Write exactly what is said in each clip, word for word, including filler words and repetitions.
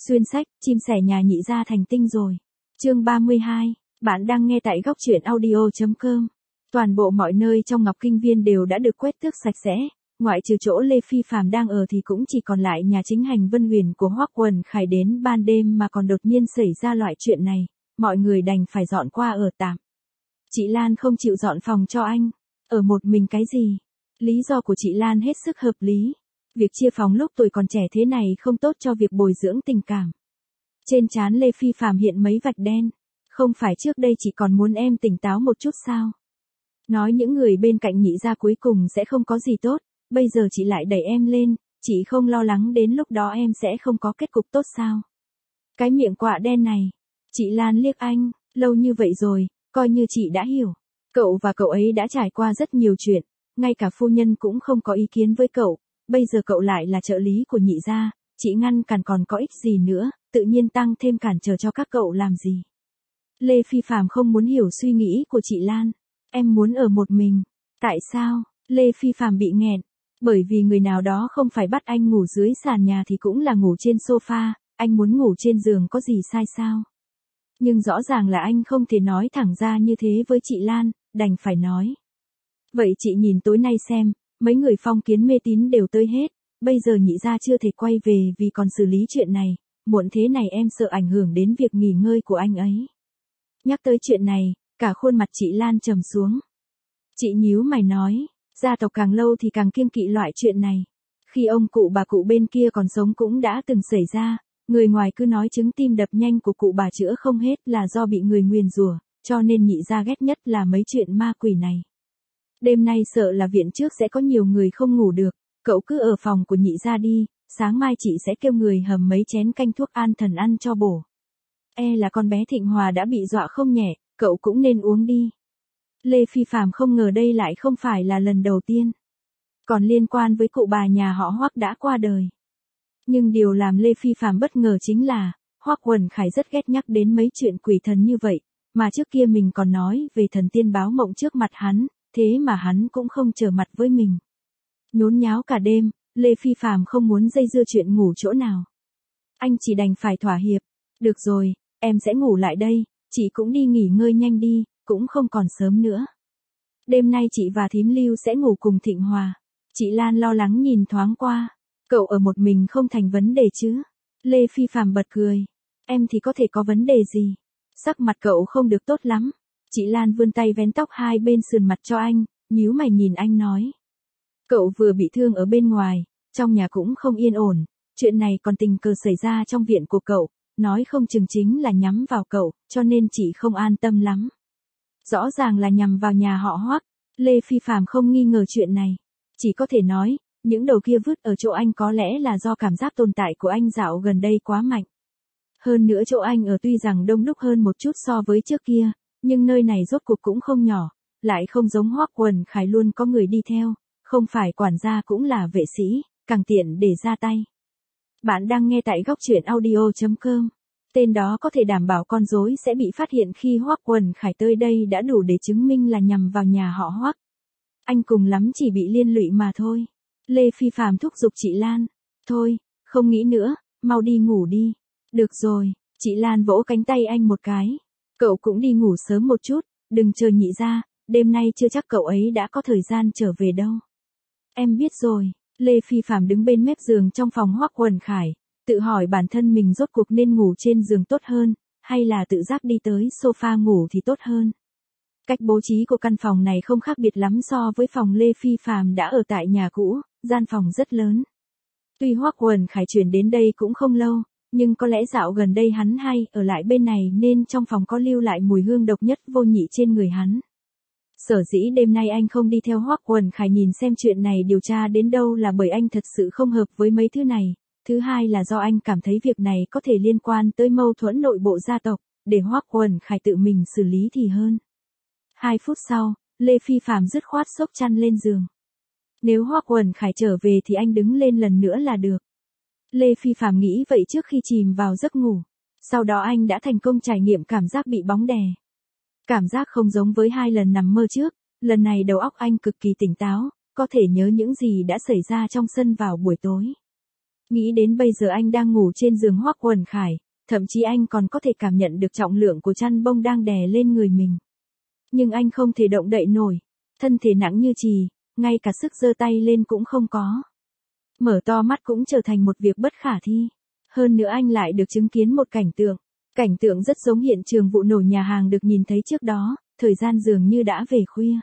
Xuyên sách, chim sẻ nhà nhị gia thành tinh rồi. Chương ba mươi hai, bạn đang nghe tại góc truyện audio chấm com. Toàn bộ mọi nơi trong Ngọc Kinh Viên đều đã được quét tước sạch sẽ, ngoại trừ chỗ Lê Phi Phàm đang ở thì cũng chỉ còn lại nhà chính hành Vân Huyền của Hoắc Quần Khải. Đến ban đêm mà còn đột nhiên xảy ra loại chuyện này, mọi người đành phải dọn qua ở tạm. Chị Lan không chịu dọn phòng cho anh, ở một mình cái gì? Lý do của chị Lan hết sức hợp lý. Việc chia phòng lúc tuổi còn trẻ thế này không tốt cho việc bồi dưỡng tình cảm. Trên trán Lê Phi Phàm hiện mấy vạch đen. Không phải trước đây chị còn muốn em tỉnh táo một chút sao? Nói những người bên cạnh nhị gia cuối cùng sẽ không có gì tốt, bây giờ chị lại đẩy em lên, chị không lo lắng đến lúc đó em sẽ không có kết cục tốt sao? Cái miệng quạ đen này. Chị Lan liếc anh, lâu như vậy rồi, coi như chị đã hiểu. Cậu và cậu ấy đã trải qua rất nhiều chuyện, ngay cả phu nhân cũng không có ý kiến với cậu. Bây giờ cậu lại là trợ lý của nhị gia, chị ngăn cản còn có ích gì nữa, tự nhiên tăng thêm cản trở cho các cậu làm gì. Lê Phi Phàm không muốn hiểu suy nghĩ của chị Lan. Em muốn ở một mình. Tại sao? Lê Phi Phàm bị nghẹn. Bởi vì người nào đó không phải bắt anh ngủ dưới sàn nhà thì cũng là ngủ trên sofa, anh muốn ngủ trên giường có gì sai sao? Nhưng rõ ràng là anh không thể nói thẳng ra như thế với chị Lan, đành phải nói. Vậy chị nhìn tối nay xem. Mấy người phong kiến mê tín đều tới hết, bây giờ nhị gia chưa thể quay về vì còn xử lý chuyện này, muộn thế này em sợ ảnh hưởng đến việc nghỉ ngơi của anh ấy. Nhắc tới chuyện này, cả khuôn mặt chị Lan trầm xuống. Chị nhíu mày nói, gia tộc càng lâu thì càng kiêng kỵ loại chuyện này. Khi ông cụ bà cụ bên kia còn sống cũng đã từng xảy ra, người ngoài cứ nói chứng tim đập nhanh của cụ bà chữa không hết là do bị người nguyền rủa, cho nên nhị gia ghét nhất là mấy chuyện ma quỷ này. Đêm nay sợ là viện trước sẽ có nhiều người không ngủ được, cậu cứ ở phòng của nhị gia đi, sáng mai chị sẽ kêu người hầm mấy chén canh thuốc an thần ăn cho bổ. E là con bé Thịnh Hòa đã bị dọa không nhẹ, cậu cũng nên uống đi. Lê Phi Phàm không ngờ đây lại không phải là lần đầu tiên. Còn liên quan với cụ bà nhà họ Hoắc đã qua đời. Nhưng điều làm Lê Phi Phàm bất ngờ chính là, Hoắc Quần Khải rất ghét nhắc đến mấy chuyện quỷ thần như vậy, mà trước kia mình còn nói về thần tiên báo mộng trước mặt hắn. Thế mà hắn cũng không trở mặt với mình. Nhốn nháo cả đêm, Lê Phi Phàm không muốn dây dưa chuyện ngủ chỗ nào. Anh chỉ đành phải thỏa hiệp. Được rồi, em sẽ ngủ lại đây, chị cũng đi nghỉ ngơi nhanh đi, cũng không còn sớm nữa. Đêm nay chị và thím Lưu sẽ ngủ cùng Thịnh Hòa. Chị Lan lo lắng nhìn thoáng qua. Cậu ở một mình không thành vấn đề chứ? Lê Phi Phàm bật cười. Em thì có thể có vấn đề gì? Sắc mặt cậu không được tốt lắm. Chị Lan vươn tay vén tóc hai bên sườn mặt cho anh, nhíu mày nhìn anh nói. Cậu vừa bị thương ở bên ngoài, trong nhà cũng không yên ổn, chuyện này còn tình cờ xảy ra trong viện của cậu, nói không chừng chính là nhắm vào cậu, cho nên chị không an tâm lắm. Rõ ràng là nhằm vào nhà họ Hoắc, Lê Phi Phàm không nghi ngờ chuyện này, chỉ có thể nói, những đầu kia vứt ở chỗ anh có lẽ là do cảm giác tồn tại của anh dạo gần đây quá mạnh. Hơn nữa chỗ anh ở tuy rằng đông đúc hơn một chút so với trước kia. Nhưng nơi này rốt cuộc cũng không nhỏ, lại không giống Hoắc Quần Khải luôn có người đi theo, không phải quản gia cũng là vệ sĩ, càng tiện để ra tay. Bạn đang nghe tại góc truyện audio chấm com. Tên đó có thể đảm bảo con rối sẽ bị phát hiện khi Hoắc Quần Khải tới đây đã đủ để chứng minh là nhằm vào nhà họ Hoắc. Anh cùng lắm chỉ bị liên lụy mà thôi. Lê Phi Phàm thúc giục chị Lan. Thôi, không nghĩ nữa, mau đi ngủ đi. Được rồi, chị Lan vỗ cánh tay anh một cái. Cậu cũng đi ngủ sớm một chút, đừng chờ nhị gia, đêm nay chưa chắc cậu ấy đã có thời gian trở về đâu. Em biết rồi, Lê Phi Phàm đứng bên mép giường trong phòng Hoắc Quần Khải, tự hỏi bản thân mình rốt cuộc nên ngủ trên giường tốt hơn, hay là tự giác đi tới sofa ngủ thì tốt hơn. Cách bố trí của căn phòng này không khác biệt lắm so với phòng Lê Phi Phàm đã ở tại nhà cũ, gian phòng rất lớn. Tuy Hoắc Quần Khải chuyển đến đây cũng không lâu. Nhưng có lẽ dạo gần đây hắn hay ở lại bên này nên trong phòng có lưu lại mùi hương độc nhất vô nhị trên người hắn. Sở dĩ đêm nay anh không đi theo Hoắc Quần Khải nhìn xem chuyện này điều tra đến đâu là bởi anh thật sự không hợp với mấy thứ này. Thứ hai là do anh cảm thấy việc này có thể liên quan tới mâu thuẫn nội bộ gia tộc, để Hoắc Quần Khải tự mình xử lý thì hơn. Hai phút sau, Lê Phi Phàm dứt khoát xốc chăn lên giường. Nếu Hoắc Quần Khải trở về thì anh đứng lên lần nữa là được. Lê Phi Phàm nghĩ vậy trước khi chìm vào giấc ngủ. Sau đó anh đã thành công trải nghiệm cảm giác bị bóng đè. Cảm giác không giống với hai lần nằm mơ trước, lần này đầu óc anh cực kỳ tỉnh táo, có thể nhớ những gì đã xảy ra trong sân vào buổi tối. Nghĩ đến bây giờ anh đang ngủ trên giường Hoắc Quần Khải, thậm chí anh còn có thể cảm nhận được trọng lượng của chăn bông đang đè lên người mình. Nhưng anh không thể động đậy nổi, thân thể nặng như chì, ngay cả sức giơ tay lên cũng không có. Mở to mắt cũng trở thành một việc bất khả thi. Hơn nữa anh lại được chứng kiến một cảnh tượng. Cảnh tượng rất giống hiện trường vụ nổ nhà hàng được nhìn thấy trước đó, thời gian dường như đã về khuya.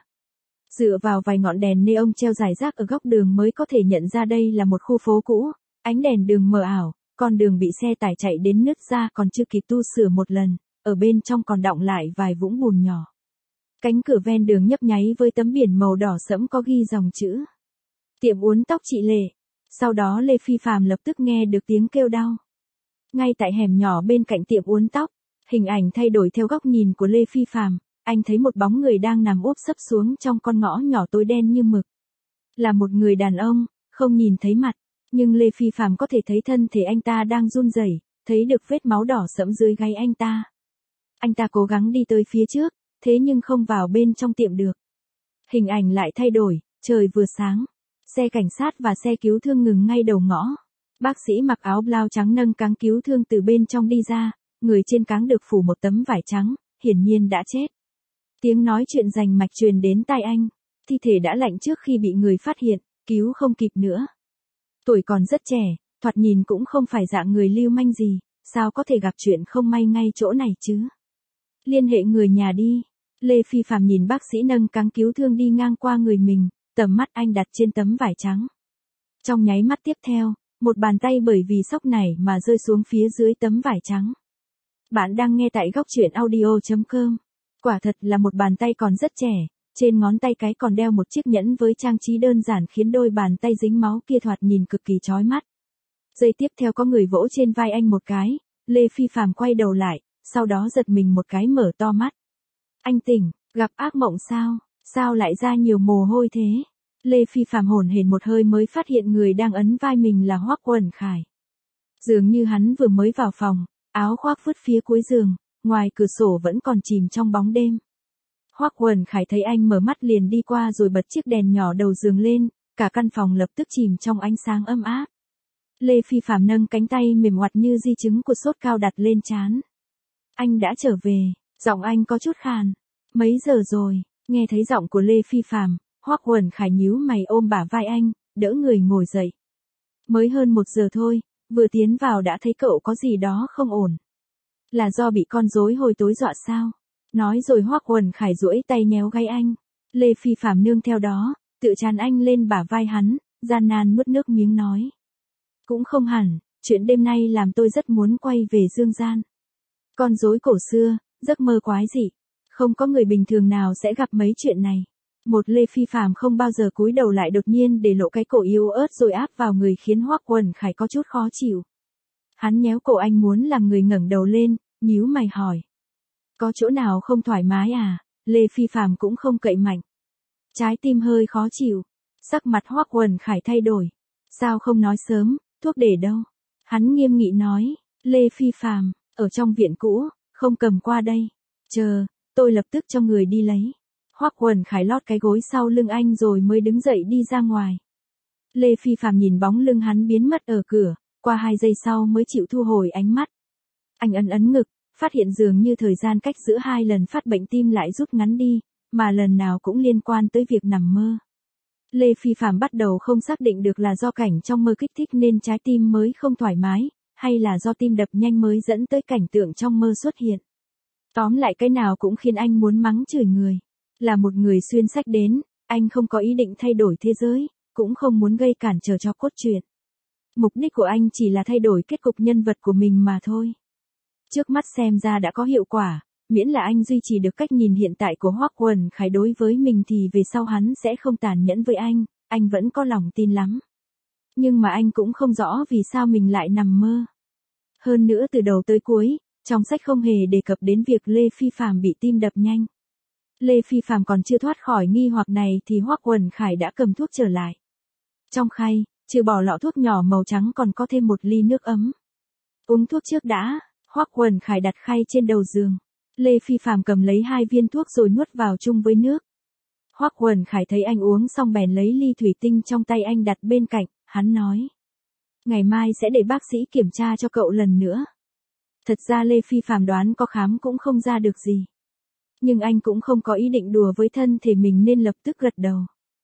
Dựa vào vài ngọn đèn neon treo rải rác ở góc đường mới có thể nhận ra đây là một khu phố cũ, ánh đèn đường mờ ảo, con đường bị xe tải chạy đến nứt ra còn chưa kịp tu sửa một lần, ở bên trong còn đọng lại vài vũng bùn nhỏ. Cánh cửa ven đường nhấp nháy với tấm biển màu đỏ sẫm có ghi dòng chữ: tiệm uốn tóc chị Lệ. Sau đó Lê Phi Phạm lập tức nghe được tiếng kêu đau. Ngay tại hẻm nhỏ bên cạnh tiệm uốn tóc, hình ảnh thay đổi theo góc nhìn của Lê Phi Phạm, anh thấy một bóng người đang nằm úp sấp xuống trong con ngõ nhỏ tối đen như mực. Là một người đàn ông, không nhìn thấy mặt, nhưng Lê Phi Phạm có thể thấy thân thể anh ta đang run rẩy, thấy được vết máu đỏ sẫm dưới gáy anh ta. Anh ta cố gắng đi tới phía trước, thế nhưng không vào bên trong tiệm được. Hình ảnh lại thay đổi, trời vừa sáng, xe cảnh sát và xe cứu thương ngừng ngay đầu ngõ. Bác sĩ mặc áo blau trắng nâng cáng cứu thương từ bên trong đi ra, người trên cáng được phủ một tấm vải trắng, hiển nhiên đã chết. Tiếng nói chuyện rành mạch truyền đến tai anh, thi thể đã lạnh trước khi bị người phát hiện, cứu không kịp nữa. Tuổi còn rất trẻ, thoạt nhìn cũng không phải dạng người lưu manh gì, sao có thể gặp chuyện không may ngay chỗ này chứ? Liên hệ người nhà đi. Lê Phi Phạm nhìn bác sĩ nâng cáng cứu thương đi ngang qua người mình, tầm mắt anh đặt trên tấm vải trắng. Trong nháy mắt tiếp theo, một bàn tay bởi vì sốc này mà rơi xuống phía dưới tấm vải trắng. Bạn đang nghe tại góc truyện audio chấm com. Quả thật là một bàn tay còn rất trẻ, trên ngón tay cái còn đeo một chiếc nhẫn với trang trí đơn giản khiến đôi bàn tay dính máu kia thoạt nhìn cực kỳ chói mắt. Giây tiếp theo có người vỗ trên vai anh một cái, Lê Phi Phạm quay đầu lại, sau đó giật mình một cái mở to mắt. Anh tỉnh, gặp ác mộng sao, sao lại ra nhiều mồ hôi thế? Lê Phi Phạm hổn hển một hơi mới phát hiện người đang ấn vai mình là Hoắc Quần Khải. Dường như hắn vừa mới vào phòng, áo khoác vứt phía cuối giường, ngoài cửa sổ vẫn còn chìm trong bóng đêm. Hoắc Quần Khải thấy anh mở mắt liền đi qua rồi bật chiếc đèn nhỏ đầu giường lên, cả căn phòng lập tức chìm trong ánh sáng ấm áp. Lê Phi Phạm nâng cánh tay mềm oặt như di chứng của sốt cao đặt lên trán. Anh đã trở về, giọng anh có chút khàn. Mấy giờ rồi? Nghe thấy giọng của Lê Phi Phạm, Hoắc Quần Khải nhíu mày ôm bả vai anh, đỡ người ngồi dậy. Mới hơn một giờ thôi, vừa tiến vào đã thấy cậu có gì đó không ổn. Là do bị con rối hồi tối dọa sao? Nói rồi Hoắc Quần Khải duỗi tay nhéo gáy anh. Lê Phi Phạm nương theo đó, tự tràn anh lên bả vai hắn, gian nan nuốt nước miếng nói. Cũng không hẳn, chuyện đêm nay làm tôi rất muốn quay về dương gian. Con rối cổ xưa, giấc mơ quái dị. Không có người bình thường nào sẽ gặp mấy chuyện này. Một Lê Phi Phạm không bao giờ cúi đầu lại đột nhiên để lộ cái cổ yếu ớt rồi áp vào người khiến Hoắc Quần Khải có chút khó chịu. Hắn nhéo cổ anh muốn làm người ngẩng đầu lên, nhíu mày hỏi. Có chỗ nào không thoải mái à? Lê Phi Phạm cũng không cậy mạnh. Trái tim hơi khó chịu. Sắc mặt Hoắc Quần Khải thay đổi. Sao không nói sớm, thuốc để đâu? Hắn nghiêm nghị nói. Lê Phi Phạm, ở trong viện cũ, không cầm qua đây. Chờ, tôi lập tức cho người đi lấy. Hoắc Quần Khải lót cái gối sau lưng anh rồi mới đứng dậy đi ra ngoài. Lê Phi Phạm nhìn bóng lưng hắn biến mất ở cửa, qua hai giây sau mới chịu thu hồi ánh mắt. Anh ấn ấn ngực, phát hiện dường như thời gian cách giữa hai lần phát bệnh tim lại rút ngắn đi, mà lần nào cũng liên quan tới việc nằm mơ. Lê Phi Phạm bắt đầu không xác định được là do cảnh trong mơ kích thích nên trái tim mới không thoải mái, hay là do tim đập nhanh mới dẫn tới cảnh tượng trong mơ xuất hiện. Tóm lại cái nào cũng khiến anh muốn mắng chửi người. Là một người xuyên sách đến, anh không có ý định thay đổi thế giới, cũng không muốn gây cản trở cho cốt truyện. Mục đích của anh chỉ là thay đổi kết cục nhân vật của mình mà thôi. Trước mắt xem ra đã có hiệu quả, miễn là anh duy trì được cách nhìn hiện tại của Hoắc Quần Khải đối với mình thì về sau hắn sẽ không tàn nhẫn với anh, anh vẫn có lòng tin lắm. Nhưng mà anh cũng không rõ vì sao mình lại nằm mơ. Hơn nữa từ đầu tới cuối, trong sách không hề đề cập đến việc Lê Phi Phạm bị tim đập nhanh. Lê Phi Phạm còn chưa thoát khỏi nghi hoặc này thì Hoắc Quần Khải đã cầm thuốc trở lại. Trong khay, trừ bỏ lọ thuốc nhỏ màu trắng còn có thêm một ly nước ấm. Uống thuốc trước đã, Hoắc Quần Khải đặt khay trên đầu giường. Lê Phi Phạm cầm lấy hai viên thuốc rồi nuốt vào chung với nước. Hoắc Quần Khải thấy anh uống xong bèn lấy ly thủy tinh trong tay anh đặt bên cạnh, hắn nói. Ngày mai sẽ để bác sĩ kiểm tra cho cậu lần nữa. Thật ra Lê Phi Phạm đoán có khám cũng không ra được gì. Nhưng anh cũng không có ý định đùa với thân thể mình nên lập tức gật đầu.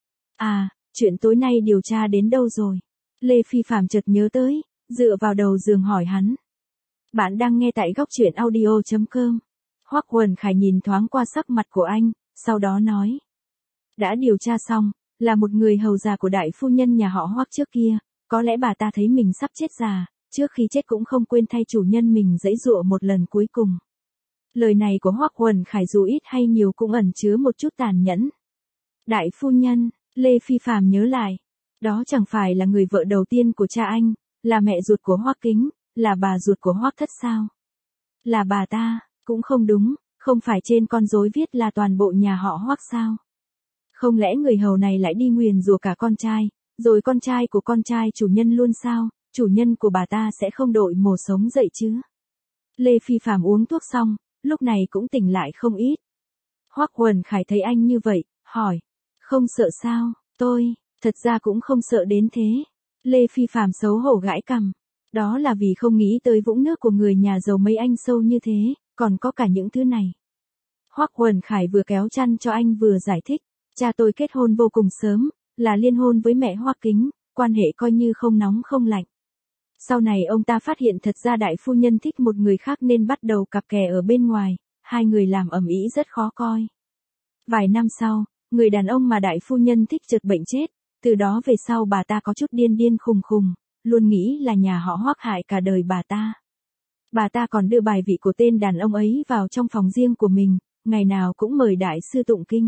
À, chuyện tối nay điều tra đến đâu rồi? Lê Phi Phạm chợt nhớ tới, dựa vào đầu giường hỏi hắn. Bạn đang nghe tại góc truyện audio chấm com. Hoắc Quần Khải nhìn thoáng qua sắc mặt của anh, sau đó nói. Đã điều tra xong, là một người hầu già của đại phu nhân nhà họ Hoắc trước kia, có lẽ bà ta thấy mình sắp chết già, trước khi chết cũng không quên thay chủ nhân mình giãy giụa một lần cuối cùng. Lời này của Hoắc Quần Khải dù ít hay nhiều cũng ẩn chứa một chút tàn nhẫn. Đại phu nhân, Lê Phi Phạm nhớ lại, đó chẳng phải là người vợ đầu tiên của cha anh, là mẹ ruột của Hoắc Kính, là bà ruột của Hoắc Thất sao? Là bà ta, cũng không đúng, không phải trên con rối viết là toàn bộ nhà họ Hoắc sao? Không lẽ người hầu này lại đi nguyền rủa cả con trai, rồi con trai của con trai chủ nhân luôn sao? Chủ nhân của bà ta sẽ không đội mồ sống dậy chứ? Lê Phi Phạm uống thuốc xong, lúc này cũng tỉnh lại không ít. Hoắc Quần Khải thấy anh như vậy, hỏi, không sợ sao? Tôi, thật ra cũng không sợ đến thế. Lê Phi Phạm xấu hổ gãi cằm. Đó là vì không nghĩ tới vũng nước của người nhà giàu mấy anh sâu như thế, còn có cả những thứ này. Hoắc Quần Khải vừa kéo chăn cho anh vừa giải thích, cha tôi kết hôn vô cùng sớm, là liên hôn với mẹ Hoắc Kính, quan hệ coi như không nóng không lạnh. Sau này ông ta phát hiện thật ra đại phu nhân thích một người khác nên bắt đầu cặp kè ở bên ngoài, hai người làm ầm ĩ rất khó coi. Vài năm sau, người đàn ông mà đại phu nhân thích chợt bệnh chết, từ đó về sau bà ta có chút điên điên khùng khùng, luôn nghĩ là nhà họ Hoắc hại cả đời bà ta. Bà ta còn đưa bài vị của tên đàn ông ấy vào trong phòng riêng của mình, ngày nào cũng mời đại sư tụng kinh.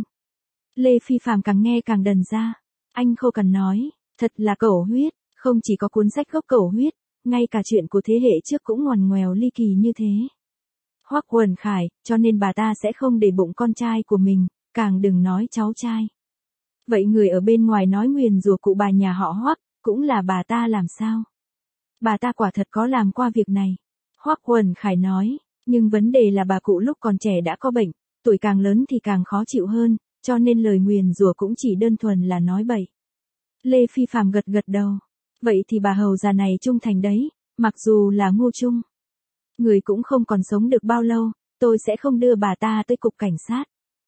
Lê Phi Phạm càng nghe càng đần ra, anh Khâu Cằn nói, thật là cẩu huyết, không chỉ có cuốn sách gốc cẩu huyết, ngay cả chuyện của thế hệ trước cũng ngoằn ngoèo ly kỳ như thế. Hoắc Quần Khải, cho nên bà ta sẽ không để bụng con trai của mình, càng đừng nói cháu trai. Vậy người ở bên ngoài nói nguyền rủa cụ bà nhà họ Hoắc, cũng là bà ta làm sao? Bà ta quả thật có làm qua việc này. Hoắc Quần Khải nói, nhưng vấn đề là bà cụ lúc còn trẻ đã có bệnh, tuổi càng lớn thì càng khó chịu hơn, cho nên lời nguyền rủa cũng chỉ đơn thuần là nói bậy. Lê Phi Phạm gật gật đầu. Vậy thì bà hầu già này trung thành đấy, mặc dù là ngu trung. Người cũng không còn sống được bao lâu, tôi sẽ không đưa bà ta tới cục cảnh sát.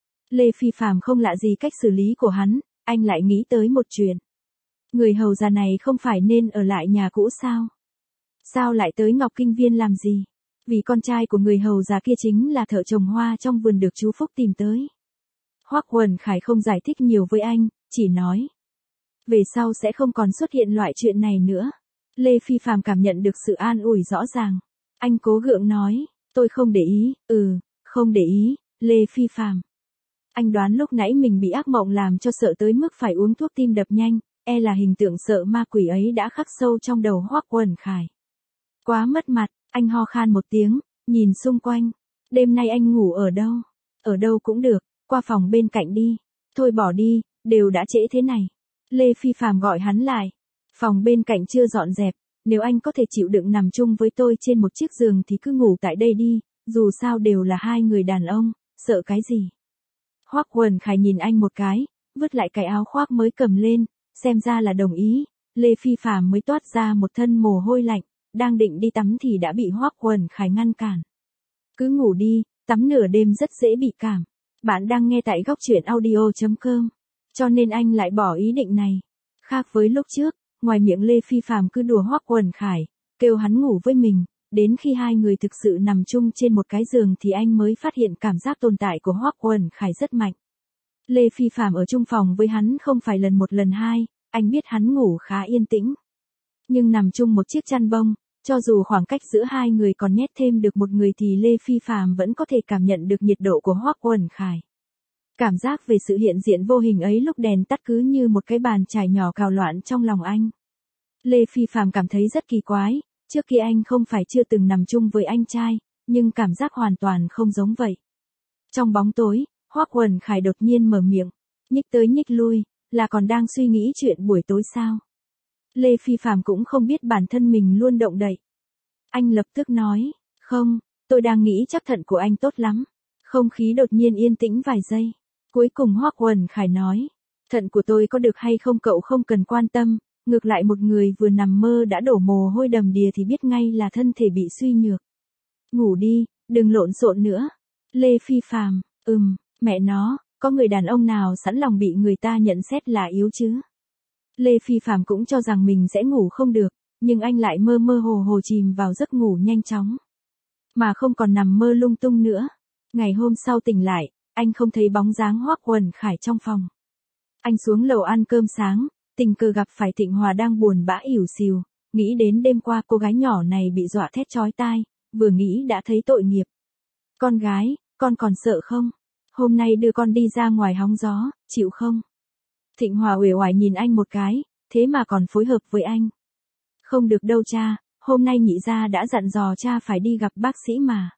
Lê Phi Phạm không lạ gì cách xử lý của hắn, anh lại nghĩ tới một chuyện. Người hầu già này không phải nên ở lại nhà cũ sao? Sao lại tới Ngọc Kinh Viên làm gì? Vì con trai của người hầu già kia chính là thợ trồng hoa trong vườn được chú Phúc tìm tới. Hoắc Quần Khải không giải thích nhiều với anh, chỉ nói. Về sau sẽ không còn xuất hiện loại chuyện này nữa. Lê Phi Phạm cảm nhận được sự an ủi rõ ràng. Anh cố gượng nói, tôi không để ý, ừ, không để ý, Lê Phi Phạm. Anh đoán lúc nãy mình bị ác mộng làm cho sợ tới mức phải uống thuốc tim đập nhanh, e là hình tượng sợ ma quỷ ấy đã khắc sâu trong đầu Hoắc Quần Khải. Quá mất mặt, anh ho khan một tiếng, nhìn xung quanh. Đêm nay anh ngủ ở đâu? Ở đâu cũng được, qua phòng bên cạnh đi. Thôi bỏ đi, đều đã trễ thế này. Lê Phi Phạm gọi hắn lại. Phòng bên cạnh chưa dọn dẹp, nếu anh có thể chịu đựng nằm chung với tôi trên một chiếc giường thì cứ ngủ tại đây đi, dù sao đều là hai người đàn ông, sợ cái gì. Hoắc Quần Khải nhìn anh một cái, vứt lại cái áo khoác mới cầm lên, xem ra là đồng ý. Lê Phi Phạm mới toát ra một thân mồ hôi lạnh, đang định đi tắm thì đã bị Hoắc Quần Khải ngăn cản. Cứ ngủ đi, tắm nửa đêm rất dễ bị cảm. Bạn đang nghe tại góc truyện audio chấm com. Cho nên anh lại bỏ ý định này. Khác với lúc trước, ngoài miệng Lê Phi Phạm cứ đùa Hoắc Quần Khải, kêu hắn ngủ với mình, đến khi hai người thực sự nằm chung trên một cái giường thì anh mới phát hiện cảm giác tồn tại của Hoắc Quần Khải rất mạnh. Lê Phi Phạm ở chung phòng với hắn không phải lần một lần hai, anh biết hắn ngủ khá yên tĩnh. Nhưng nằm chung một chiếc chăn bông, cho dù khoảng cách giữa hai người còn nhét thêm được một người thì Lê Phi Phạm vẫn có thể cảm nhận được nhiệt độ của Hoắc Quần Khải. Cảm giác về sự hiện diện vô hình ấy lúc đèn tắt cứ như một cái bàn chải nhỏ cào loạn trong lòng anh. Lê Phi Phạm cảm thấy rất kỳ quái, trước kia anh không phải chưa từng nằm chung với anh trai, nhưng cảm giác hoàn toàn không giống vậy. Trong bóng tối, Hoắc Quần Khải đột nhiên mở miệng, nhích tới nhích lui, là còn đang suy nghĩ chuyện buổi tối sao? Lê Phi Phạm cũng không biết bản thân mình luôn động đậy. Anh lập tức nói, không, tôi đang nghĩ chắc thận của anh tốt lắm. Không khí đột nhiên yên tĩnh vài giây. Cuối cùng Hoắc Quần Khải nói, thận của tôi có được hay không cậu không cần quan tâm, Ngược lại một người vừa nằm mơ đã đổ mồ hôi đầm đìa thì biết ngay là thân thể bị suy nhược. Ngủ đi, đừng lộn xộn nữa. Lê Phi Phàm, ừm, mẹ nó, có người đàn ông nào sẵn lòng bị người ta nhận xét là yếu chứ? Lê Phi Phàm cũng cho rằng mình sẽ ngủ không được, nhưng anh lại mơ mơ hồ hồ chìm vào giấc ngủ nhanh chóng. Mà không còn nằm mơ lung tung nữa. Ngày hôm sau tỉnh lại, anh không thấy bóng dáng Hoắc Uẩn Khải trong phòng. Anh xuống lầu ăn cơm sáng, tình cờ gặp phải Thịnh Hòa đang buồn bã ỉu xìu, nghĩ đến đêm qua cô gái nhỏ này bị dọa thét chói tai, vừa nghĩ đã thấy tội nghiệp. Con gái, con còn sợ không? Hôm nay đưa con đi ra ngoài hóng gió, chịu không? Thịnh Hòa uể oải nhìn anh một cái, thế mà còn phối hợp với anh. Không được đâu cha, hôm nay nhị gia đã dặn dò cha phải đi gặp bác sĩ mà.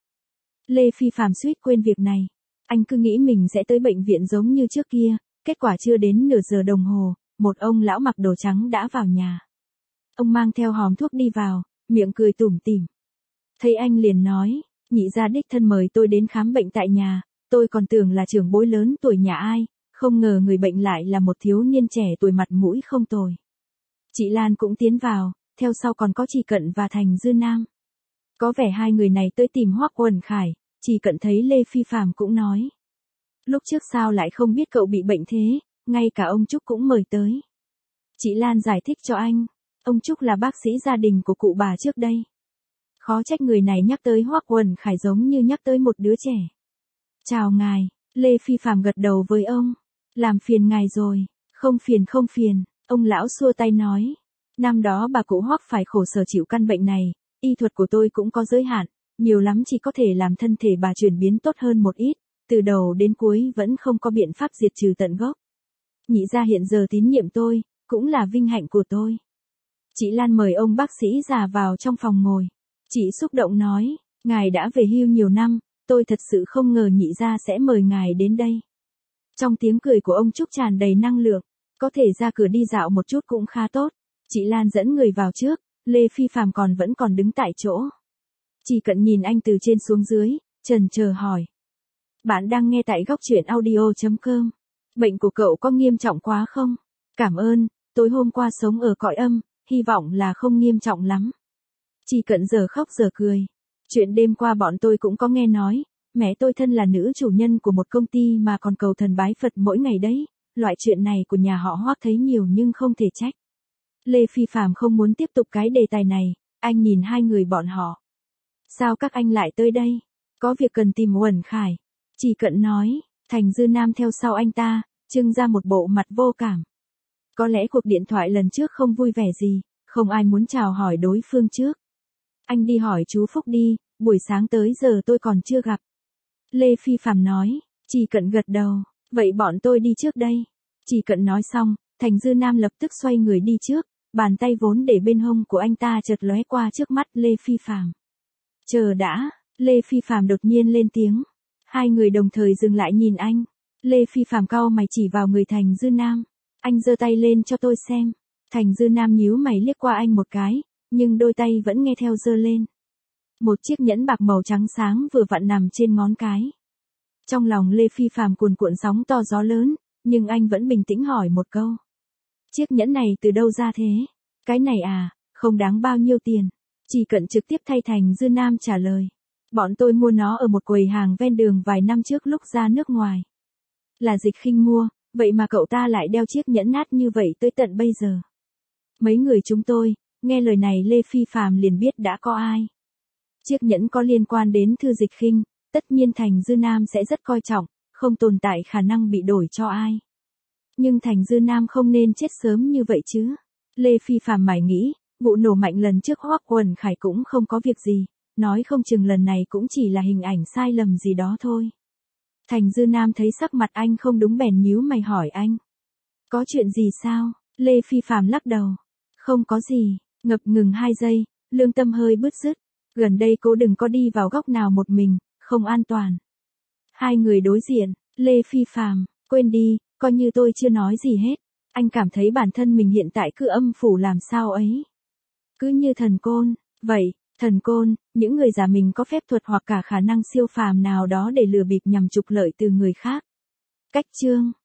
Lê Phi Phàm suýt quên việc này. Anh cứ nghĩ mình sẽ tới bệnh viện giống như trước kia, kết quả chưa đến nửa giờ đồng hồ, một ông lão mặc đồ trắng đã vào nhà. Ông mang theo hòm thuốc đi vào, miệng cười tủm tỉm. Thấy anh liền nói, nhị gia đích thân mời tôi đến khám bệnh tại nhà, tôi còn tưởng là trưởng bối lớn tuổi nhà ai, không ngờ người bệnh lại là một thiếu niên trẻ tuổi mặt mũi không tồi. Chị Lan cũng tiến vào, theo sau còn có chị Cận và Thành Dư Nam. Có vẻ hai người này tới tìm Hoắc Uẩn Khải, chị Cận thấy Lê Phi Phàm cũng nói. Lúc trước sao lại không biết cậu bị bệnh thế, ngay cả ông Trúc cũng mời tới. Chị Lan giải thích cho anh, ông Trúc là bác sĩ gia đình của cụ bà trước đây. Khó trách người này nhắc tới Hoắc Uẩn Khải giống như nhắc tới một đứa trẻ. Chào ngài, Lê Phi Phàm gật đầu với ông. Làm phiền ngài rồi, không phiền không phiền, ông lão xua tay nói. Năm đó bà cụ Hoắc phải khổ sở chịu căn bệnh này, y thuật của tôi cũng có giới hạn, nhiều lắm chỉ có thể làm thân thể bà chuyển biến tốt hơn một ít, từ đầu đến cuối vẫn không có biện pháp diệt trừ tận gốc. Nhị gia hiện giờ tín nhiệm tôi, cũng là vinh hạnh của tôi. Chị Lan mời ông bác sĩ già vào trong phòng ngồi. Chị xúc động nói, ngài đã về hưu nhiều năm, tôi thật sự không ngờ nhị gia sẽ mời ngài đến đây. Trong tiếng cười của ông Trúc tràn đầy năng lượng, có thể ra cửa đi dạo một chút cũng khá tốt. Chị Lan dẫn người vào trước, Lê Phi Phàm còn vẫn còn đứng tại chỗ. Chị Cận nhìn anh từ trên xuống dưới, chần chờ hỏi. Bạn đang nghe tại góc truyện audio chấm com. Bệnh của cậu có nghiêm trọng quá không? Cảm ơn, tối hôm qua sống ở cõi âm, hy vọng là không nghiêm trọng lắm. Chị Cận giờ khóc giờ cười. Chuyện đêm qua bọn tôi cũng có nghe nói, mẹ tôi thân là nữ chủ nhân của một công ty mà còn cầu thần bái Phật mỗi ngày đấy, loại chuyện này của nhà họ Hoắc thấy nhiều nhưng không thể trách. Lê Phi Phàm không muốn tiếp tục cái đề tài này, anh nhìn hai người bọn họ. Sao các anh lại tới đây? Có việc cần tìm Uẩn Khải. Chị Cận nói, Thành Dư Nam theo sau anh ta, trưng ra một bộ mặt vô cảm. Có lẽ cuộc điện thoại lần trước không vui vẻ gì, không ai muốn chào hỏi đối phương trước. Anh đi hỏi chú Phúc đi, buổi sáng tới giờ tôi còn chưa gặp. Lê Phi Phàm nói, chị Cận gật đầu, vậy bọn tôi đi trước đây. Chị Cận nói xong, Thành Dư Nam lập tức xoay người đi trước, bàn tay vốn để bên hông của anh ta chợt lóe qua trước mắt Lê Phi Phàm. Chờ đã, Lê Phi Phàm đột nhiên lên tiếng. Hai người đồng thời dừng lại nhìn anh. Lê Phi Phàm cau mày chỉ vào người Thành Dư Nam. Anh giơ tay lên cho tôi xem. Thành Dư Nam nhíu mày liếc qua anh một cái, nhưng đôi tay vẫn nghe theo giơ lên. Một chiếc nhẫn bạc màu trắng sáng vừa vặn nằm trên ngón cái. Trong lòng Lê Phi Phàm cuồn cuộn sóng to gió lớn, nhưng anh vẫn bình tĩnh hỏi một câu. Chiếc nhẫn này từ đâu ra thế? Cái này à, không đáng bao nhiêu tiền. Chị Cận trực tiếp thay Thành Dư Nam trả lời. Bọn tôi mua nó ở một quầy hàng ven đường vài năm trước lúc ra nước ngoài. Là Dịch Khinh mua, vậy mà cậu ta lại đeo chiếc nhẫn nát như vậy tới tận bây giờ. Mấy người chúng tôi, nghe lời này Lê Phi Phàm liền biết đã có ai. Chiếc nhẫn có liên quan đến Thư Dịch Khinh, tất nhiên Thành Dư Nam sẽ rất coi trọng, không tồn tại khả năng bị đổi cho ai. Nhưng Thành Dư Nam không nên chết sớm như vậy chứ. Lê Phi Phàm mải nghĩ, vụ nổ mạnh lần trước Hoắc Uẩn Khải cũng không có việc gì, nói không chừng lần này cũng chỉ là hình ảnh sai lầm gì đó thôi. Thành Dư Nam thấy sắc mặt anh không đúng bèn nhíu mày hỏi anh. Có chuyện gì sao? Lê Phi Phàm lắc đầu. Không có gì, ngập ngừng hai giây, lương tâm hơi bứt rứt. Gần đây cô đừng có đi vào góc nào một mình, không an toàn. Hai người đối diện, Lê Phi Phàm, quên đi, coi như tôi chưa nói gì hết. Anh cảm thấy bản thân mình hiện tại cứ âm phủ làm sao ấy. Cứ như thần côn, vậy, thần côn, những người giả mình có phép thuật hoặc cả khả năng siêu phàm nào đó để lừa bịp nhằm trục lợi từ người khác. Cách chương